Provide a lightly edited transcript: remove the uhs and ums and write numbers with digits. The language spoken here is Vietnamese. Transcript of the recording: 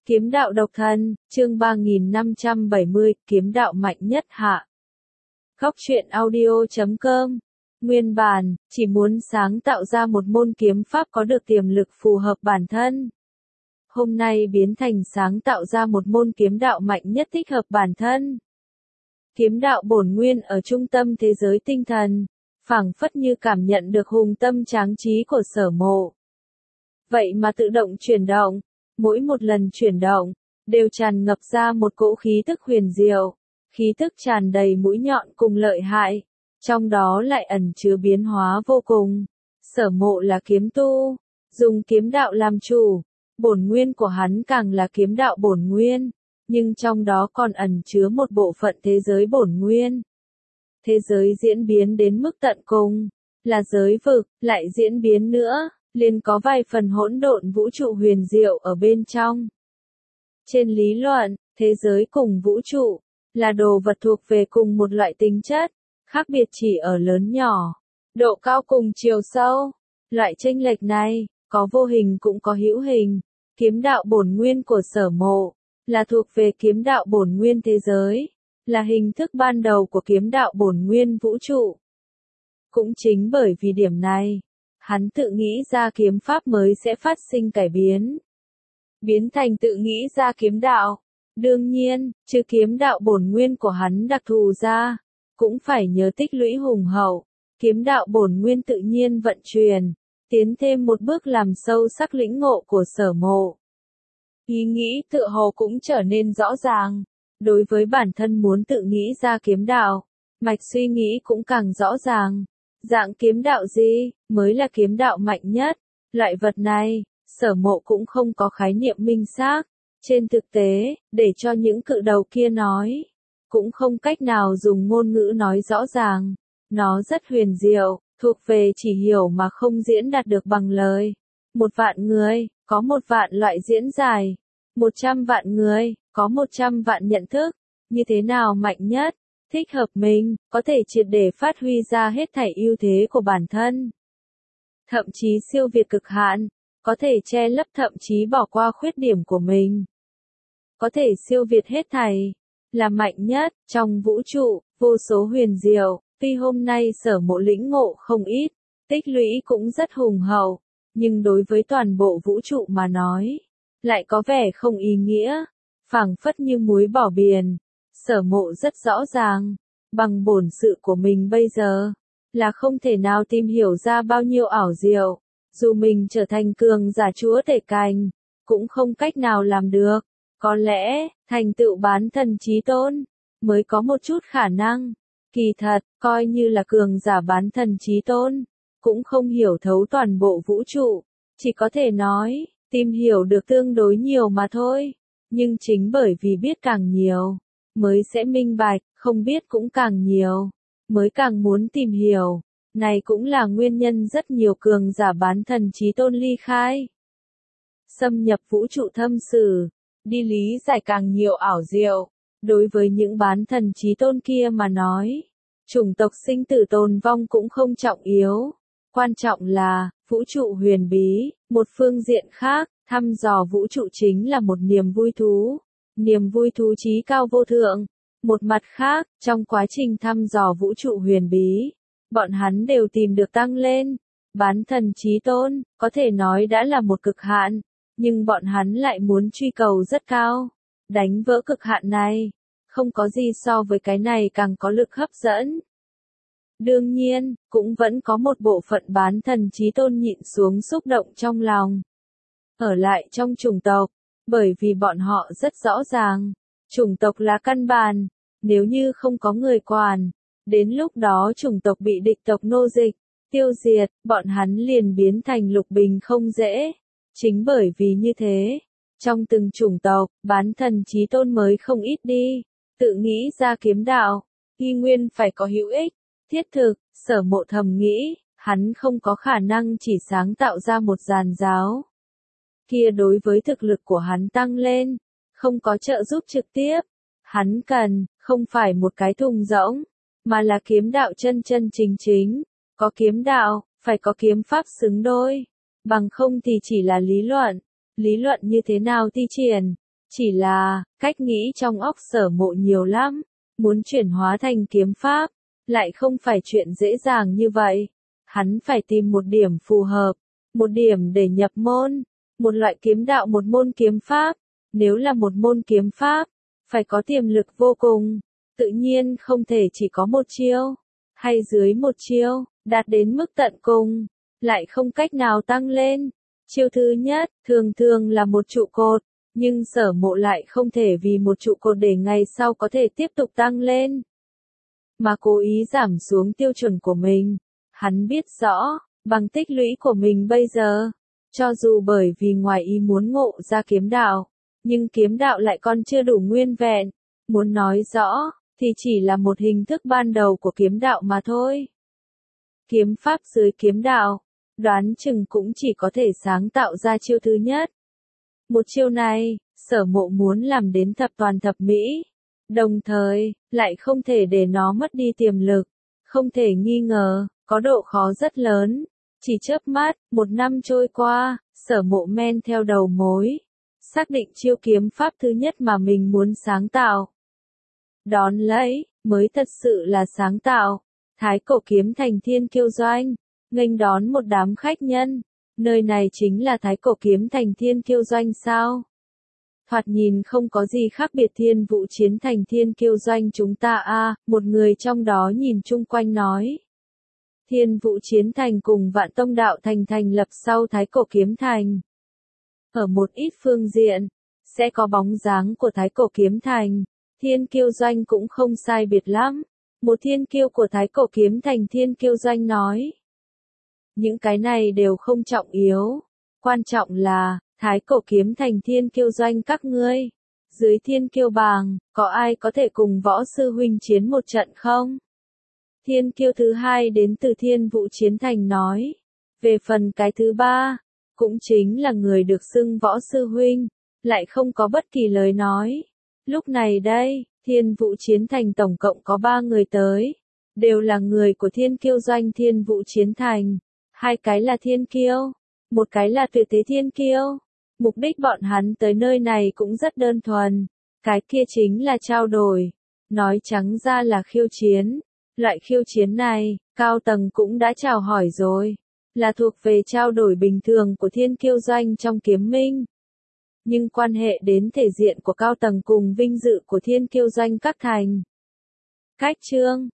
Kiếm đạo độc thân, chương 3570, kiếm đạo mạnh nhất hạ. Góc truyện audio.com. Nguyên bản, chỉ muốn sáng tạo ra một môn kiếm pháp có được tiềm lực phù hợp bản thân. Hôm nay biến thành sáng tạo ra một môn kiếm đạo mạnh nhất thích hợp bản thân. Kiếm đạo bổn nguyên ở trung tâm thế giới tinh thần, phảng phất như cảm nhận được hùng tâm tráng trí của Sở Mộ. Vậy mà tự động chuyển động, mỗi một lần chuyển động, đều tràn ngập ra một cỗ khí tức huyền diệu, khí tức tràn đầy mũi nhọn cùng lợi hại, trong đó lại ẩn chứa biến hóa vô cùng. Sở Mộ là kiếm tu, dùng kiếm đạo làm chủ, bổn nguyên của hắn càng là kiếm đạo bổn nguyên, nhưng trong đó còn ẩn chứa một bộ phận thế giới bổn nguyên. Thế giới diễn biến đến mức tận cùng, là giới vực, lại diễn biến nữa, liền có vài phần hỗn độn vũ trụ huyền diệu ở bên trong. Trên lý luận, thế giới cùng vũ trụ, là đồ vật thuộc về cùng một loại tính chất, khác biệt chỉ ở lớn nhỏ, độ cao cùng chiều sâu. Loại chênh lệch này, có vô hình cũng có hữu hình. Kiếm đạo bổn nguyên của Sở Mộ, là thuộc về kiếm đạo bổn nguyên thế giới, là hình thức ban đầu của kiếm đạo bổn nguyên vũ trụ. Cũng chính bởi vì điểm này, hắn tự nghĩ ra kiếm pháp mới sẽ phát sinh cải biến. Biến thành tự nghĩ ra kiếm đạo. Đương nhiên, trừ kiếm đạo bổn nguyên của hắn đặc thù ra, cũng phải nhớ tích lũy hùng hậu, kiếm đạo bổn nguyên tự nhiên vận chuyển, tiến thêm một bước làm sâu sắc lĩnh ngộ của Sở Mộ. Ý nghĩ tựa hồ cũng trở nên rõ ràng. Đối với bản thân muốn tự nghĩ ra kiếm đạo, mạch suy nghĩ cũng càng rõ ràng. Dạng kiếm đạo gì mới là kiếm đạo mạnh nhất? Loại vật này, Sở Mộ cũng không có khái niệm minh xác. Trên thực tế, để cho những cự đầu kia nói, cũng không cách nào dùng ngôn ngữ nói rõ ràng. Nó rất huyền diệu, thuộc về chỉ hiểu mà không diễn đạt được bằng lời. 1.000.000 người, có 1.000.000 loại diễn giải. 100.000.000 người, có 100.000.000 nhận thức. Như thế nào mạnh nhất? Thích hợp mình, có thể triệt để phát huy ra hết thảy ưu thế của bản thân. Thậm chí siêu việt cực hạn, có thể che lấp thậm chí bỏ qua khuyết điểm của mình. Có thể siêu việt hết thảy, là mạnh nhất, trong vũ trụ, vô số huyền diệu. Tuy hôm nay Sở Mộ lĩnh ngộ không ít, tích lũy cũng rất hùng hậu, nhưng đối với toàn bộ vũ trụ mà nói, lại có vẻ không ý nghĩa, phảng phất như muối bỏ biển. Sở Mộ rất rõ ràng, bằng bổn sự của mình bây giờ, là không thể nào tìm hiểu ra bao nhiêu ảo diệu, dù mình trở thành cường giả chúa tể cành, cũng không cách nào làm được. Có lẽ, thành tựu bán thần chí tôn, mới có một chút khả năng. Kỳ thật, coi như là cường giả bán thần chí tôn, cũng không hiểu thấu toàn bộ vũ trụ, chỉ có thể nói, tìm hiểu được tương đối nhiều mà thôi. Nhưng chính bởi vì biết càng nhiều, mới sẽ minh bạch, không biết cũng càng nhiều, mới càng muốn tìm hiểu. Này cũng là nguyên nhân rất nhiều cường giả bán thần chí tôn ly khai. Xâm nhập vũ trụ thâm sử, đi lý giải càng nhiều ảo diệu. Đối với những bán thần chí tôn kia mà nói, chủng tộc sinh tử tồn vong cũng không trọng yếu. Quan trọng là, vũ trụ huyền bí. Một phương diện khác, thăm dò vũ trụ chính là một niềm vui thú. Niềm vui thú chí cao vô thượng. Một mặt khác, trong quá trình thăm dò vũ trụ huyền bí, bọn hắn đều tìm được tăng lên. Bán thần chí tôn, có thể nói đã là một cực hạn, nhưng bọn hắn lại muốn truy cầu rất cao. Đánh vỡ cực hạn này, không có gì so với cái này càng có lực hấp dẫn. Đương nhiên, cũng vẫn có một bộ phận bán thần chí tôn nhịn xuống xúc động trong lòng. Ở lại trong chủng tộc, bởi vì bọn họ rất rõ ràng, chủng tộc là căn bản, nếu như không có người quản, đến lúc đó chủng tộc bị địch tộc nô dịch, tiêu diệt, bọn hắn liền biến thành lục bình không dễ. Chính bởi vì như thế, trong từng chủng tộc, bán thần chí tôn mới không ít đi, tự nghĩ ra kiếm đạo, y nguyên phải có hữu ích, thiết thực. Sở Mộ thầm nghĩ, hắn không có khả năng chỉ sáng tạo ra một giàn giáo. Kia đối với thực lực của hắn tăng lên, không có trợ giúp trực tiếp. Hắn cần, không phải một cái thùng rỗng, mà là kiếm đạo chân chân chính chính. Có kiếm đạo, phải có kiếm pháp xứng đôi. Bằng không thì chỉ là lý luận. Lý luận như thế nào thi triển, Chỉ là, cách nghĩ trong óc Sở Mộ nhiều lắm, muốn chuyển hóa thành kiếm pháp, lại không phải chuyện dễ dàng như vậy. Hắn phải tìm một điểm phù hợp, một điểm để nhập môn, một loại kiếm đạo, một môn kiếm pháp. Nếu là một môn kiếm pháp, phải có tiềm lực vô cùng, tự nhiên không thể chỉ có một chiêu, hay dưới một chiêu, đạt đến mức tận cùng, lại không cách nào tăng lên. Chiêu thứ nhất, thường thường là một trụ cột, nhưng Sở Mộ lại không thể vì một trụ cột để ngày sau có thể tiếp tục tăng lên, mà cố ý giảm xuống tiêu chuẩn của mình. Hắn biết rõ, bằng tích lũy của mình bây giờ, cho dù bởi vì ngoài ý muốn ngộ ra kiếm đạo, nhưng kiếm đạo lại còn chưa đủ nguyên vẹn. Muốn nói rõ, thì chỉ là một hình thức ban đầu của kiếm đạo mà thôi. Kiếm pháp dưới kiếm đạo, đoán chừng cũng chỉ có thể sáng tạo ra chiêu thứ nhất. Một chiêu này, Sở Mộ muốn làm đến thập toàn thập mỹ, đồng thời, lại không thể để nó mất đi tiềm lực. Không thể nghi ngờ, có độ khó rất lớn. Chỉ chớp mắt, 1 năm trôi qua, Sở Mộ men theo đầu mối, xác định chiêu kiếm pháp thứ nhất mà mình muốn sáng tạo. Đón lấy, mới thật sự là sáng tạo. Thái Cổ Kiếm Thành Thiên Kiêu Doanh, nghênh đón một đám khách nhân. Nơi này chính là Thái Cổ Kiếm Thành Thiên Kiêu Doanh sao? Thoạt nhìn không có gì khác biệt Thiên Vũ Chiến Thành Thiên Kiêu Doanh chúng ta một người trong đó nhìn chung quanh nói. Thiên Vũ Chiến Thành cùng Vạn Tông Đạo Thành thành lập sau Thái Cổ Kiếm Thành. Ở một ít phương diện, sẽ có bóng dáng của Thái Cổ Kiếm Thành, Thiên Kiêu Doanh cũng không sai biệt lắm. Một thiên kiêu của Thái Cổ Kiếm Thành Thiên Kiêu Doanh nói. Những cái này đều không trọng yếu. Quan trọng là, Thái Cổ Kiếm Thành Thiên Kiêu Doanh các ngươi. Dưới Thiên Kiêu bảng, có ai có thể cùng võ sư huynh chiến một trận không? Thiên Kiêu thứ hai đến từ Thiên Vũ Chiến Thành nói. Về phần cái thứ ba, cũng chính là người được xưng võ sư huynh, lại không có bất kỳ lời nói. Lúc này đây, Thiên Vũ Chiến Thành tổng cộng có 3 người tới, đều là người của Thiên Kiêu Doanh Thiên Vũ Chiến Thành. 2 cái là Thiên Kiêu, một cái là Tuyệt Thế Thiên Kiêu. Mục đích bọn hắn tới nơi này cũng rất đơn thuần, cái kia chính là trao đổi, nói trắng ra là khiêu chiến. Loại khiêu chiến này, cao tầng cũng đã chào hỏi rồi, là thuộc về trao đổi bình thường của Thiên Kiêu Doanh trong kiếm minh. Nhưng quan hệ đến thể diện của cao tầng cùng vinh dự của Thiên Kiêu Doanh các thành. Cách chương